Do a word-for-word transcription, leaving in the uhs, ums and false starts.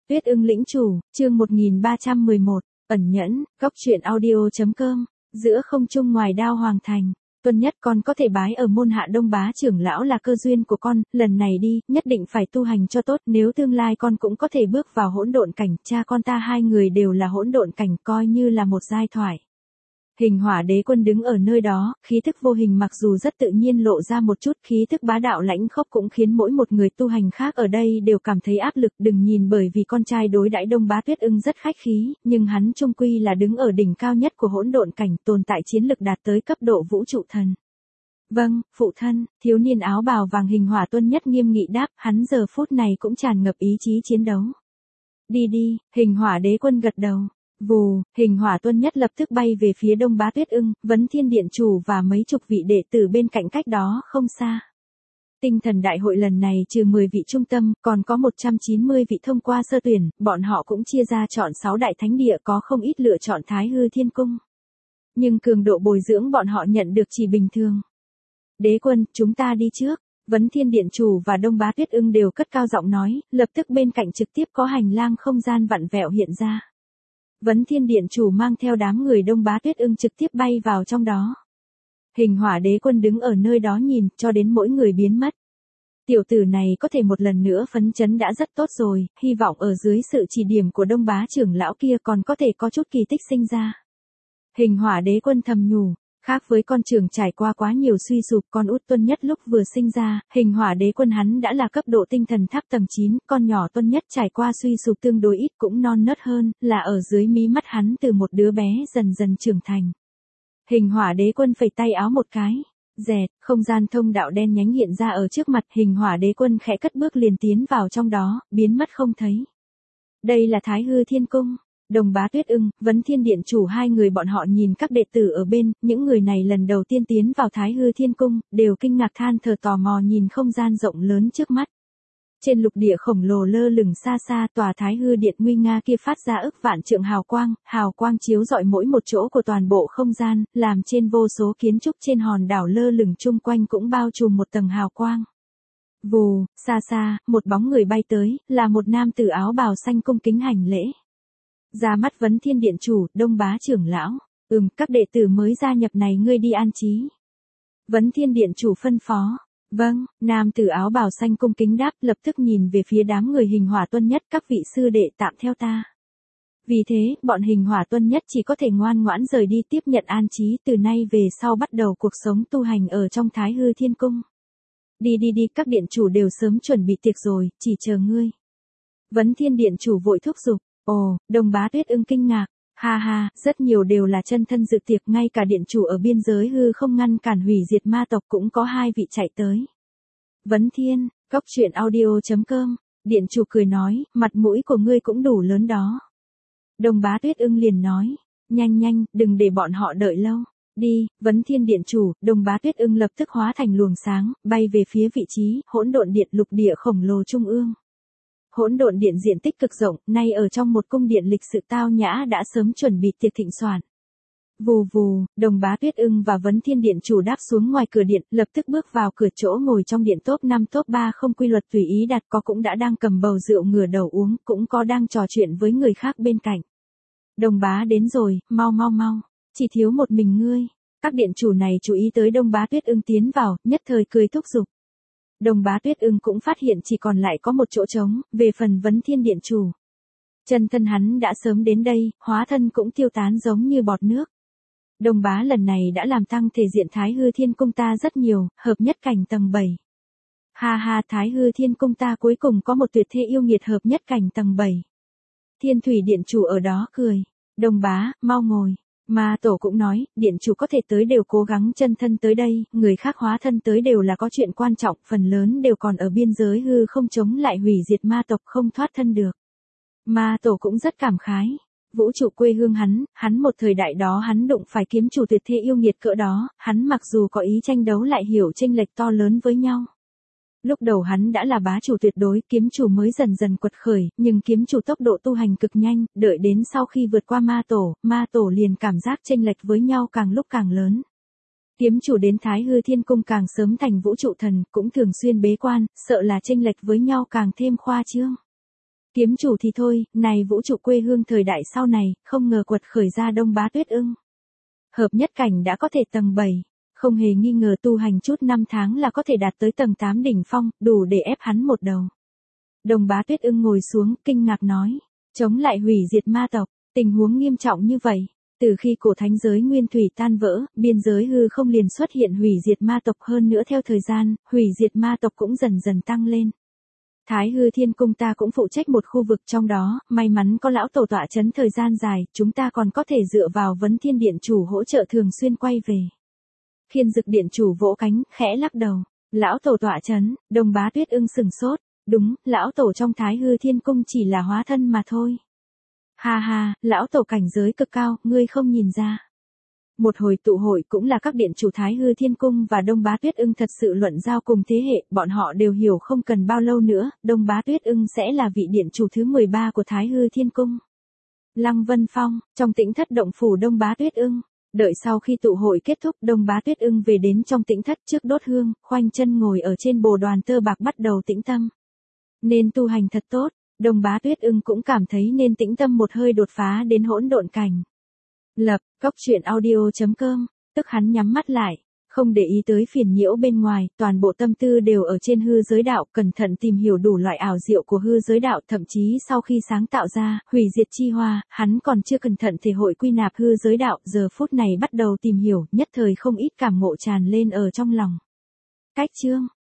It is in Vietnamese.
Tuyết ưng lĩnh chủ, chương một nghìn ba trăm mười một, ẩn nhẫn, góc truyện audio.com, giữa không trung ngoài đao hoàng thành. Tuân nhất con có thể bái ở môn hạ Đông Bá trưởng lão là cơ duyên của con, lần này đi, nhất định phải tu hành cho tốt, nếu tương lai con cũng có thể bước vào hỗn độn cảnh, cha con ta hai người đều là hỗn độn cảnh, coi như là một giai thoại. Hình hỏa đế quân đứng ở nơi đó, khí thức vô hình mặc dù rất tự nhiên lộ ra một chút khí thức bá đạo lãnh khốc cũng khiến mỗi một người tu hành khác ở đây đều cảm thấy áp lực. Đừng nhìn bởi vì con trai đối đãi Đông Bá Tuyết ưng rất khách khí, nhưng hắn chung quy là đứng ở đỉnh cao nhất của hỗn độn cảnh, tồn tại chiến lực đạt tới cấp độ vũ trụ thần. Vâng, phụ thân, thiếu niên áo bào vàng hình hỏa tuân nhất nghiêm nghị đáp, hắn giờ phút này cũng tràn ngập ý chí chiến đấu. Đi đi, hình hỏa đế quân gật đầu. Vù, hình hỏa tuân nhất lập tức bay về phía Đông Bá Tuyết ưng, Vấn Thiên Điện chủ và mấy chục vị đệ tử bên cạnh cách đó không xa. Tinh thần đại hội lần này trừ mười vị trung tâm, còn có một trăm chín mươi vị thông qua sơ tuyển, bọn họ cũng chia ra chọn sáu đại thánh địa, có không ít lựa chọn Thái Hư Thiên Cung. Nhưng cường độ bồi dưỡng bọn họ nhận được chỉ bình thường. Đế quân, chúng ta đi trước. Vấn Thiên Điện chủ và Đông Bá Tuyết ưng đều cất cao giọng nói, lập tức bên cạnh trực tiếp có hành lang không gian vặn vẹo hiện ra. Vấn Thiên Điện chủ mang theo đám người Đông Bá Tuyết ưng trực tiếp bay vào trong đó. Hình hỏa đế quân đứng ở nơi đó nhìn, cho đến mỗi người biến mất. Tiểu tử này có thể một lần nữa phấn chấn đã rất tốt rồi, hy vọng ở dưới sự chỉ điểm của Đông Bá trưởng lão kia còn có thể có chút kỳ tích sinh ra. Hình hỏa đế quân thầm nhủ. Khác với con trưởng trải qua quá nhiều suy sụp, con út Tuân Nhất lúc vừa sinh ra, hình hỏa đế quân hắn đã là cấp độ tinh thần tháp tầng chín, con nhỏ Tuân Nhất trải qua suy sụp tương đối ít cũng non nớt hơn, là ở dưới mí mắt hắn từ một đứa bé dần dần trưởng thành. Hình hỏa đế quân phẩy tay áo một cái, dẹt, không gian thông đạo đen nhánh hiện ra ở trước mặt, hình hỏa đế quân khẽ cất bước liền tiến vào trong đó, biến mất không thấy. Đây là Thái Hư Thiên Cung. Đông Bá Tuyết ưng, Vấn Thiên Điện chủ hai người bọn họ nhìn các đệ tử ở bên, những người này lần đầu tiên tiến vào Thái Hư Thiên Cung, đều kinh ngạc than thở tò mò nhìn không gian rộng lớn trước mắt. Trên lục địa khổng lồ lơ lửng xa xa, tòa Thái Hư Điện nguy nga kia phát ra ức vạn trượng hào quang, hào quang chiếu rọi mỗi một chỗ của toàn bộ không gian, làm trên vô số kiến trúc trên hòn đảo lơ lửng chung quanh cũng bao trùm một tầng hào quang. Vù, xa xa, một bóng người bay tới, là một nam tử áo bào xanh cung kính hành lễ. Ra mắt Vấn Thiên Điện chủ, Đông Bá trưởng lão, ừm, các đệ tử mới gia nhập này ngươi đi an trí. Vấn Thiên Điện chủ phân phó, vâng, nam tử áo bào xanh cung kính đáp, lập tức nhìn về phía đám người hình hỏa tuân nhất, các vị sư đệ tạm theo ta. Vì thế, bọn hình hỏa tuân nhất chỉ có thể ngoan ngoãn rời đi tiếp nhận an trí, từ nay về sau bắt đầu cuộc sống tu hành ở trong Thái Hư Thiên Cung. Đi đi đi, các điện chủ đều sớm chuẩn bị tiệc rồi, chỉ chờ ngươi. Vấn Thiên Điện chủ vội thúc giục. Ồ, Đông Bá Tuyết ưng kinh ngạc, ha ha, rất nhiều đều là chân thân dự tiệc, ngay cả điện chủ ở biên giới hư không ngăn cản hủy diệt ma tộc cũng có hai vị chạy tới. Vấn Thiên, góc truyện audio.com, điện chủ cười nói, mặt mũi của ngươi cũng đủ lớn đó. Đông Bá Tuyết ưng liền nói, nhanh nhanh, đừng để bọn họ đợi lâu, đi. Vấn Thiên Điện chủ, Đông Bá Tuyết ưng lập tức hóa thành luồng sáng, bay về phía vị trí hỗn độn điện lục địa khổng lồ trung ương. Hỗn độn điện diện tích cực rộng, nay ở trong một cung điện lịch sự tao nhã đã sớm chuẩn bị tiệc thịnh soạn. Vù vù, Đông Bá Tuyết ưng và Vấn Thiên Điện chủ đáp xuống ngoài cửa điện, lập tức bước vào cửa chỗ ngồi trong điện top năm top ba không quy luật tùy ý đặt, có cũng đã đang cầm bầu rượu ngửa đầu uống, cũng có đang trò chuyện với người khác bên cạnh. Đông Bá đến rồi, mau mau mau, chỉ thiếu một mình ngươi. Các điện chủ này chú ý tới Đông Bá Tuyết ưng tiến vào, nhất thời cười thúc giục. Đông Bá Tuyết ưng cũng phát hiện chỉ còn lại có một chỗ trống, về phần Vấn Thiên Điện chủ. Chân thân hắn đã sớm đến đây, hóa thân cũng tiêu tán giống như bọt nước. Đông Bá lần này đã làm tăng thể diện Thái Hư Thiên Cung ta rất nhiều, hợp nhất cảnh tầng bảy. Ha ha, Thái Hư Thiên Cung ta cuối cùng có một tuyệt thế yêu nghiệt hợp nhất cảnh tầng bảy. Thiên Thủy Điện chủ ở đó cười. Đông Bá, mau ngồi. Ma tổ cũng nói, điện chủ có thể tới đều cố gắng chân thân tới đây, người khác hóa thân tới đều là có chuyện quan trọng, phần lớn đều còn ở biên giới hư không chống lại hủy diệt ma tộc không thoát thân được. Ma tổ cũng rất cảm khái. Vũ trụ quê hương hắn, hắn một thời đại đó hắn đụng phải kiếm chủ tuyệt thế yêu nghiệt cỡ đó, hắn mặc dù có ý tranh đấu lại hiểu chênh lệch to lớn với nhau. Lúc đầu hắn đã là bá chủ tuyệt đối, kiếm chủ mới dần dần quật khởi, nhưng kiếm chủ tốc độ tu hành cực nhanh, đợi đến sau khi vượt qua ma tổ, ma tổ liền cảm giác chênh lệch với nhau càng lúc càng lớn. Kiếm chủ đến Thái Hư Thiên Cung càng sớm thành vũ trụ thần, cũng thường xuyên bế quan, sợ là chênh lệch với nhau càng thêm khoa trương. Kiếm chủ thì thôi, này vũ trụ quê hương thời đại sau này, không ngờ quật khởi ra Đông Bá Tuyết Ưng. Hợp nhất cảnh đã có thể tầng bảy, không hề nghi ngờ tu hành chút năm tháng là có thể đạt tới tầng tám đỉnh phong, đủ để ép hắn một đầu. Đông Bá Tuyết Ưng ngồi xuống, kinh ngạc nói, chống lại hủy diệt ma tộc, tình huống nghiêm trọng như vậy. Từ khi cổ thánh giới nguyên thủy tan vỡ, biên giới hư không liền xuất hiện hủy diệt ma tộc, hơn nữa theo thời gian, hủy diệt ma tộc cũng dần dần tăng lên. Thái hư thiên cung ta cũng phụ trách một khu vực trong đó, may mắn có lão tổ tọa chấn thời gian dài, chúng ta còn có thể dựa vào vấn thiên điện chủ hỗ trợ thường xuyên quay về. Khiên dực điện chủ vỗ cánh, khẽ lắc đầu, lão tổ tọa chấn, Đông Bá Tuyết Ưng sừng sốt, đúng, lão tổ trong Thái hư thiên cung chỉ là hóa thân mà thôi. Ha ha, lão tổ cảnh giới cực cao, ngươi không nhìn ra. Một hồi tụ hội cũng là các điện chủ Thái hư thiên cung và Đông Bá Tuyết Ưng thật sự luận giao cùng thế hệ, bọn họ đều hiểu không cần bao lâu nữa, Đông Bá Tuyết Ưng sẽ là vị điện chủ thứ mười ba của Thái hư thiên cung. Lăng Vân Phong, trong tĩnh thất động phủ Đông Bá Tuyết Ưng, đợi sau khi tụ hội kết thúc, Đông Bá Tuyết Ưng về đến trong tĩnh thất trước đốt hương, khoanh chân ngồi ở trên bồ đoàn tơ bạc bắt đầu tĩnh tâm. Nên tu hành thật tốt. Đông Bá Tuyết Ưng cũng cảm thấy nên tĩnh tâm một hơi đột phá đến hỗn độn cảnh. Lập, cốc truyện audio chấm com, tức hắn nhắm mắt lại, không để ý tới phiền nhiễu bên ngoài, toàn bộ tâm tư đều ở trên hư giới đạo, cẩn thận tìm hiểu đủ loại ảo diệu của hư giới đạo, thậm chí sau khi sáng tạo ra, hủy diệt chi hoa, hắn còn chưa cẩn thận thể hội quy nạp hư giới đạo, giờ phút này bắt đầu tìm hiểu, nhất thời không ít cảm ngộ tràn lên ở trong lòng. Cách chương